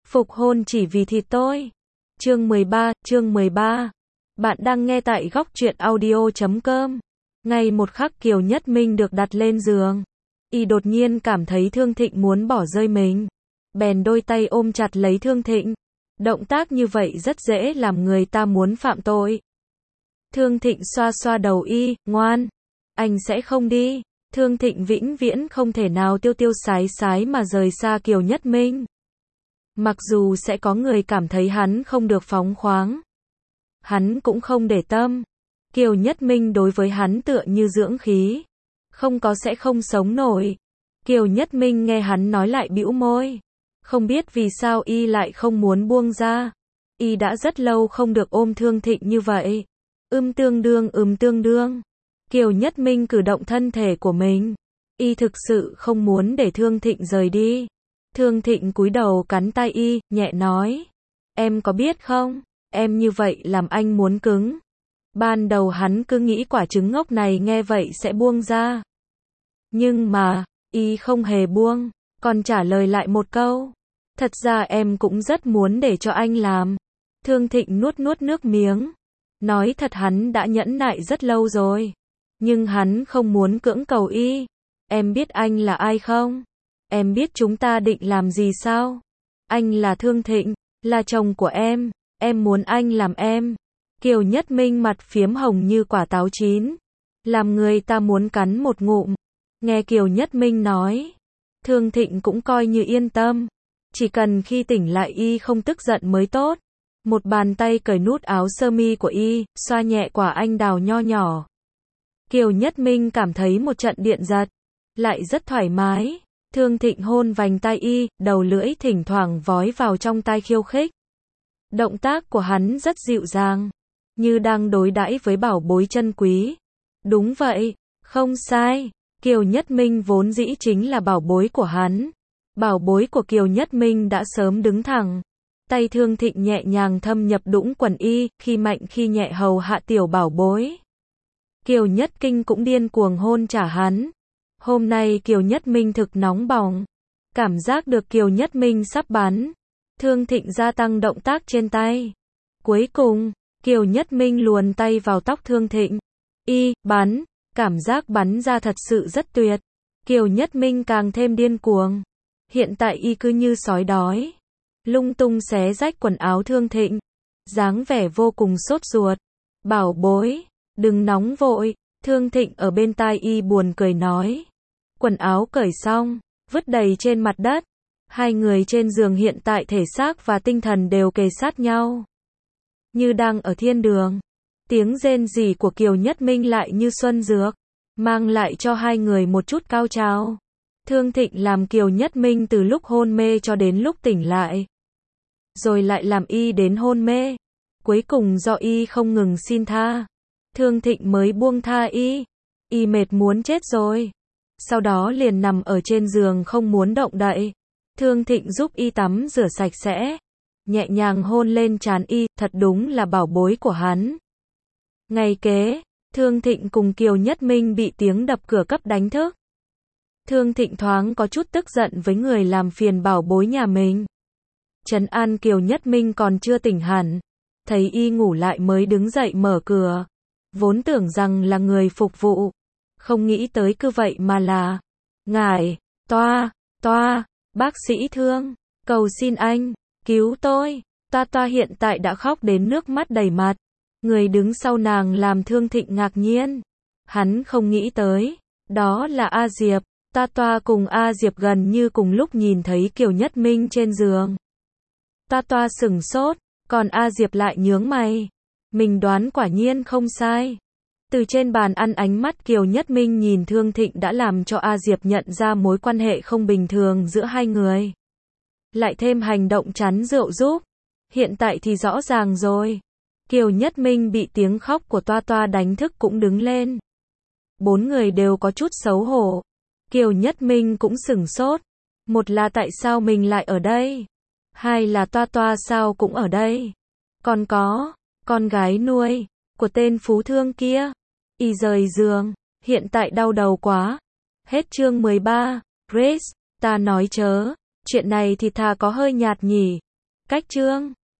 Phục hôn chỉ vì thịt tôi. Chương 13. Bạn đang nghe tại góc truyện audio.com. Ngay một khắc Kiều Nhất Minh được đặt lên giường, y đột nhiên cảm thấy Thương Thịnh muốn bỏ rơi mình. Bèn đôi tay ôm chặt lấy Thương Thịnh. Động tác như vậy rất dễ làm người ta muốn phạm tội. Thương Thịnh xoa xoa đầu y, ngoan, anh sẽ không đi. Thương Thịnh vĩnh viễn không thể nào tiêu tiêu sái sái mà rời xa Kiều Nhất Minh. Mặc dù sẽ có người cảm thấy hắn không được phóng khoáng, hắn cũng không để tâm. Kiều Nhất Minh đối với hắn tựa như dưỡng khí, không có sẽ không sống nổi. Kiều Nhất Minh nghe hắn nói lại bĩu môi, không biết vì sao y lại không muốn buông ra. Y đã rất lâu không được ôm Thương Thịnh như vậy. Tương đương. Kiều Nhất Minh cử động thân thể của mình. Y thực sự không muốn để Thương Thịnh rời đi. Thương Thịnh cúi đầu cắn tay y, nhẹ nói. Em có biết không, em như vậy làm anh muốn cứng. Ban đầu hắn cứ nghĩ quả trứng ngốc này nghe vậy sẽ buông ra. Nhưng mà, y không hề buông, còn trả lời lại một câu. Thật ra em cũng rất muốn để cho anh làm. Thương Thịnh nuốt nước miếng. Nói thật hắn đã nhẫn nại rất lâu rồi. Nhưng hắn không muốn cưỡng cầu y. Em biết anh là ai không? Em biết chúng ta định làm gì sao? Anh là Thương Thịnh, là chồng của em muốn anh làm em. Kiều Nhất Minh mặt phiếm hồng như quả táo chín, làm người ta muốn cắn một ngụm. Nghe Kiều Nhất Minh nói, Thương Thịnh cũng coi như yên tâm. Chỉ cần khi tỉnh lại y không tức giận mới tốt. Một bàn tay cởi nút áo sơ mi của y, xoa nhẹ quả anh đào nho nhỏ. Kiều Nhất Minh cảm thấy một trận điện giật, lại rất thoải mái. Thương Thịnh hôn vành tai y, đầu lưỡi thỉnh thoảng vói vào trong tai khiêu khích. Động tác của hắn rất dịu dàng, như đang đối đãi với bảo bối chân quý. Đúng vậy, không sai, Kiều Nhất Minh vốn dĩ chính là bảo bối của hắn. Bảo bối của Kiều Nhất Minh đã sớm đứng thẳng. Tay Thương Thịnh nhẹ nhàng thâm nhập đũng quần y, khi mạnh khi nhẹ hầu hạ tiểu bảo bối. Kiều Nhất Kinh cũng điên cuồng hôn trả hắn. Hôm nay Kiều Nhất Minh thực nóng bỏng. Cảm giác được Kiều Nhất Minh sắp bắn. Thương Thịnh gia tăng động tác trên tay. Cuối cùng, Kiều Nhất Minh luồn tay vào tóc Thương Thịnh. Bắn. Cảm giác bắn ra thật sự rất tuyệt. Kiều Nhất Minh càng thêm điên cuồng. Hiện tại y cứ như sói đói, lung tung xé rách quần áo Thương Thịnh. Dáng vẻ vô cùng sốt ruột. Bảo bối, đừng nóng vội. Thương Thịnh ở bên tai y buồn cười nói. Quần áo cởi xong, vứt đầy trên mặt đất. Hai người trên giường hiện tại thể xác và tinh thần đều kề sát nhau, như đang ở thiên đường. Tiếng rên rỉ của Kiều Nhất Minh lại như xuân dược, mang lại cho hai người một chút cao trào. Thương Thịnh làm Kiều Nhất Minh từ lúc hôn mê cho đến lúc tỉnh lại, rồi lại làm y đến hôn mê. Cuối cùng do y không ngừng xin tha, Thương Thịnh mới buông tha y. Y mệt muốn chết rồi. Sau đó liền nằm ở trên giường không muốn động đậy. Thương Thịnh giúp y tắm rửa sạch sẽ, nhẹ nhàng hôn lên trán y, thật đúng là bảo bối của hắn. Ngày kế, Thương Thịnh cùng Kiều Nhất Minh bị tiếng đập cửa cấp đánh thức. Thương Thịnh thoáng có chút tức giận với người làm phiền bảo bối nhà mình. Trấn an Kiều Nhất Minh còn chưa tỉnh hẳn, thấy y ngủ lại mới đứng dậy mở cửa. Vốn tưởng rằng là người phục vụ, không nghĩ tới cứ vậy mà là ngài, toa, bác sĩ Thương, cầu xin anh, cứu tôi. Toa hiện tại đã khóc đến nước mắt đầy mặt. Người đứng sau nàng làm Thương Thịnh ngạc nhiên. Hắn không nghĩ tới, đó là A Diệp. Toa cùng A Diệp gần như cùng lúc nhìn thấy Kiều Nhất Minh trên giường. Toa sửng sốt, còn A Diệp lại nhướng mày. Mình đoán quả nhiên không sai. Từ trên bàn ăn ánh mắt Kiều Nhất Minh nhìn Thương Thịnh đã làm cho A Diệp nhận ra mối quan hệ không bình thường giữa hai người. Lại thêm hành động chắn rượu giúp. Hiện tại thì rõ ràng rồi. Kiều Nhất Minh bị tiếng khóc của Toa đánh thức cũng đứng lên. Bốn người đều có chút xấu hổ. Kiều Nhất Minh cũng sửng sốt. Một là tại sao mình lại ở đây? Hai là Toa sao cũng ở đây? Còn có con gái nuôi của tên phú thương kia. Y rời giường, hiện tại đau đầu quá. Hết chương 13. Grace, ta nói chớ, chuyện này thì thà có hơi nhạt nhỉ. Cách chương